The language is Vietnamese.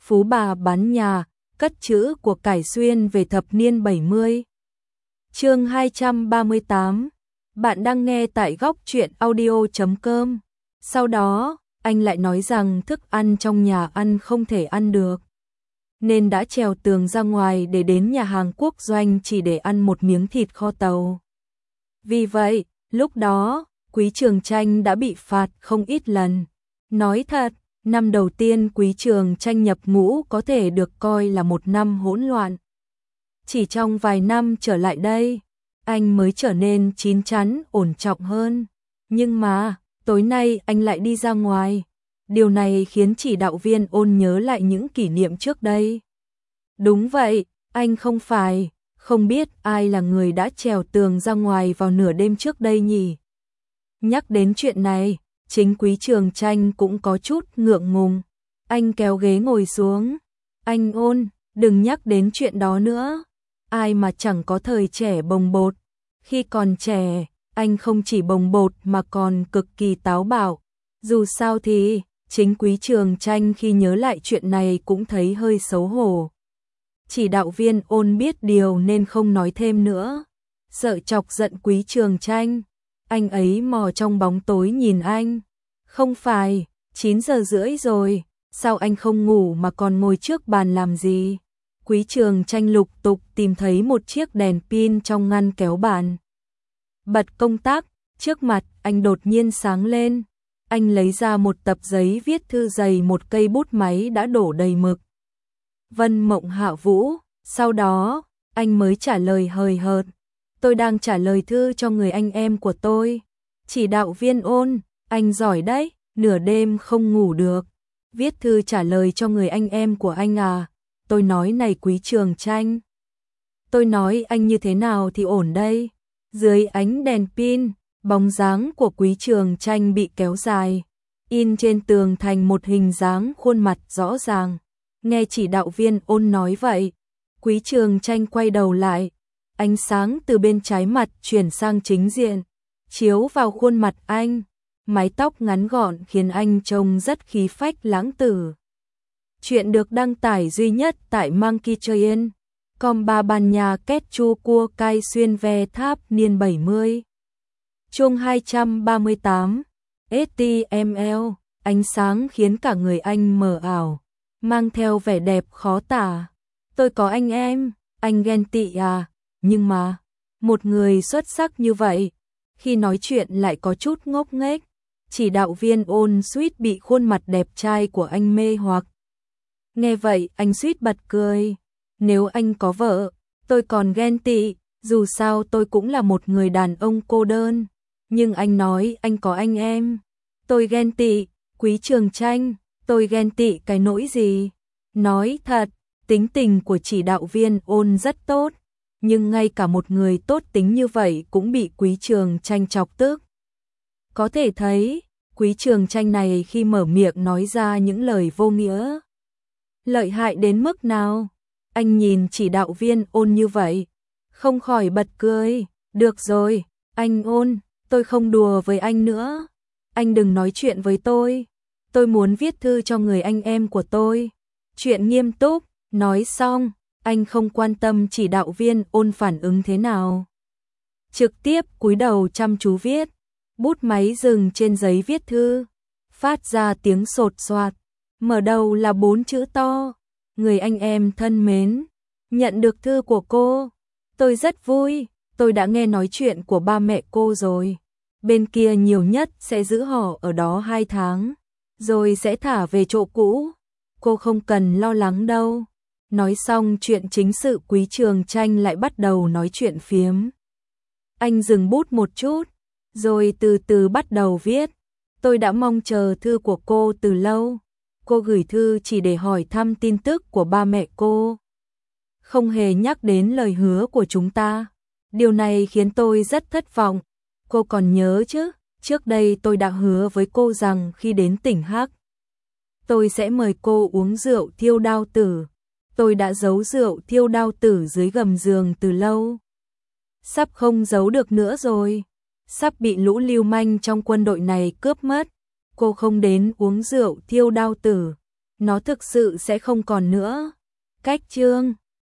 phú bà bán nhà, cất trữ của cải xuyên về thập niên 70. Chương 238. Bạn đang nghe tại góc truyện audio.com. Sau đó, anh lại nói rằng thức ăn trong nhà ăn không thể ăn được, nên đã trèo tường ra ngoài để đến nhà hàng quốc doanh chỉ để ăn một miếng thịt kho tàu. Vì vậy, lúc đó, Quý Trường Chanh đã bị phạt không ít lần. Nói thật, năm đầu tiên Quý Trường Chanh nhập ngũ có thể được coi là một năm hỗn loạn. Chỉ trong vài năm trở lại đây, anh mới trở nên chín chắn, ổn trọng hơn. Nhưng mà, tối nay anh lại đi ra ngoài. Điều này khiến chỉ đạo viên Ôn nhớ lại những kỷ niệm trước đây. Đúng vậy, anh không biết ai là người đã trèo tường ra ngoài vào nửa đêm trước đây nhỉ. Nhắc đến chuyện này, chính Quý Trường Chanh cũng có chút ngượng ngùng. Anh kéo ghế ngồi xuống. Anh Ôn, đừng nhắc đến chuyện đó nữa. Ai mà chẳng có thời trẻ bồng bột. Khi còn trẻ, anh không chỉ bồng bột mà còn cực kỳ táo bạo. Dù sao thì, chính Quý Trường Chanh khi nhớ lại chuyện này cũng thấy hơi xấu hổ. Chỉ đạo viên Ôn biết điều nên không nói thêm nữa. Sợ chọc giận Quý Trường Chanh, anh ấy mò trong bóng tối nhìn anh. Không phải, 9 giờ rưỡi rồi, sao anh không ngủ mà còn ngồi trước bàn làm gì? Quý Trường Chanh lục tục tìm thấy một chiếc đèn pin trong ngăn kéo bàn. Bật công tắc, trước mặt anh đột nhiên sáng lên. Anh lấy ra một tập giấy viết thư dày, một cây bút máy đã đổ đầy mực. Vân Mộng Hạ Vũ, sau đó, anh mới trả lời hời hợt. Tôi đang trả lời thư cho người anh em của tôi. Chỉ đạo viên Ôn, anh giỏi đấy, nửa đêm không ngủ được. Viết thư trả lời cho người anh em của anh à? Tôi nói này Quý Trường Chanh. Tôi nói anh như thế nào thì ổn đây. Dưới ánh đèn pin, bóng dáng của Quý Trường Chanh bị kéo dài, in trên tường thành một hình dáng khuôn mặt rõ ràng. Nghe chỉ đạo viên Ôn nói vậy, Quý Trường Chanh quay đầu lại. Ánh sáng từ bên trái mặt chuyển sang chính diện, chiếu vào khuôn mặt anh. Mái tóc ngắn gọn khiến anh trông rất khí phách lãng tử. Chuyện được đăng tải duy nhất tại Monkey Train. Com ba ban nhà kết chua cua cay xuyên ve tháp niên 70. Chương 238. HTML. Ánh sáng khiến cả người anh mờ ảo, mang theo vẻ đẹp khó tả. Tôi có anh em, anh ghen tị à? Nhưng mà, một người xuất sắc như vậy, khi nói chuyện lại có chút ngốc nghếch. Chỉ đạo viên Ôn suýt bị khuôn mặt đẹp trai của anh mê hoặc. Nghe vậy anh suýt bật cười. Nếu anh có vợ, tôi còn ghen tị, dù sao tôi cũng là một người đàn ông cô đơn. Nhưng anh nói anh có anh em. Tôi ghen tị, Quý Trường Chanh, tôi ghen tị cái nỗi gì? Nói thật, tính tình của chỉ đạo viên Ôn rất tốt. Nhưng ngay cả một người tốt tính như vậy cũng bị Quý Trường Chanh chọc tức. Có thể thấy, Quý Trường Chanh này khi mở miệng nói ra những lời vô nghĩa. Lợi hại đến mức nào? Anh nhìn chỉ đạo viên Ôn như vậy, không khỏi bật cười. Được rồi, anh Ôn, tôi không đùa với anh nữa. Anh đừng nói chuyện với tôi. Tôi muốn viết thư cho người anh em của tôi. Chuyện nghiêm túc. Nói xong, anh không quan tâm chỉ đạo viên Ôn phản ứng thế nào. Trực tiếp cúi đầu chăm chú viết. Bút máy dừng trên giấy viết thư, phát ra tiếng sột soạt. Mở đầu là 4 chữ to. Người anh em thân mến, nhận được thư của cô. Tôi rất vui, tôi đã nghe nói chuyện của ba mẹ cô rồi. Bên kia nhiều nhất sẽ giữ họ ở đó 2 tháng, rồi sẽ thả về chỗ cũ. Cô không cần lo lắng đâu. Nói xong chuyện chính sự, Quý Trường Chanh lại bắt đầu nói chuyện phiếm. Anh dừng bút một chút, rồi từ từ bắt đầu viết. Tôi đã mong chờ thư của cô từ lâu. Cô gửi thư chỉ để hỏi thăm tin tức của ba mẹ cô, không hề nhắc đến lời hứa của chúng ta. Điều này khiến tôi rất thất vọng. Cô còn nhớ chứ, trước đây tôi đã hứa với cô rằng khi đến tỉnh Hắc, tôi sẽ mời cô uống rượu thiêu đao tử. Tôi đã giấu rượu thiêu đao tử dưới gầm giường từ lâu. Sắp không giấu được nữa rồi. Sắp bị lũ lưu manh trong quân đội này cướp mất. Cô không đến uống rượu thiêu đao tử, nó thực sự sẽ không còn nữa. Cách chương